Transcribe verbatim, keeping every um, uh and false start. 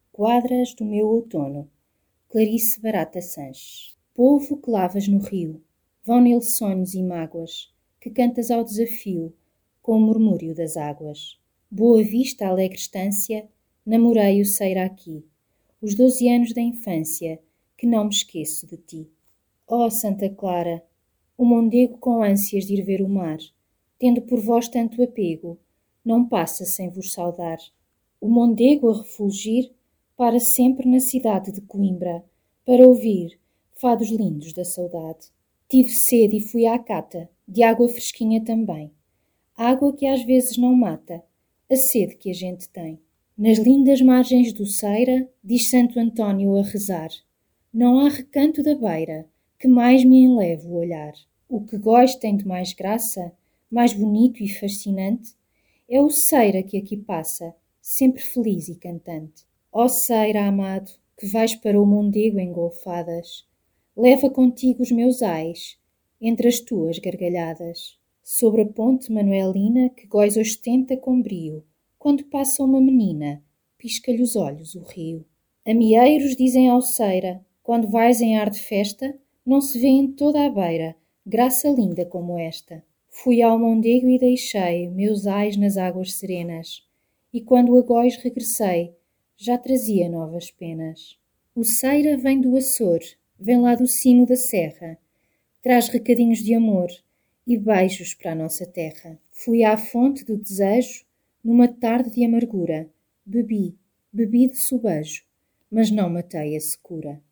Quadras do meu outono. Clarice Barata Sanches. Povo que lavas no rio, vão nele sonhos e mágoas, que cantas ao desafio, com o murmúrio das águas. Boa Vista, alegre estância, namorei o Ceira aqui, os doze anos da infância, que não me esqueço de ti. Ó Santa Clara, o Mondego com ânsias de ir ver o mar, tendo por vós tanto apego, não passa sem vos saudar. O Mondego a refulgir, para sempre na cidade de Coimbra, para ouvir fados lindos da saudade. Tive sede e fui à cata, de água fresquinha também. Água que às vezes não mata, a sede que a gente tem. Nas lindas margens do Ceira, diz Santo António a rezar, não há recanto da beira que mais me enleve o olhar. O que Góis tem de mais graça, mais bonito e fascinante, é o Ceira que aqui passa, sempre feliz e cantante. Ó Ceira amado, que vais para o Mondego engolfadas, leva contigo os meus ais, entre as tuas gargalhadas. Sobre a ponte manuelina que Góis ostenta com brio, quando passa uma menina, pisca-lhe os olhos o rio. Amieiros dizem ao Ceira, quando vais em ar de festa, não se vê em toda a beira graça linda como esta. Fui ao Mondego e deixei meus ais nas águas serenas, e quando a Góis regressei, já trazia novas penas. O Ceira vem do Açor, vem lá do cimo da serra, traz recadinhos de amor e beijos para a nossa terra. Fui à fonte do desejo, numa tarde de amargura, bebi, bebi de sobejo, mas não matei a secura.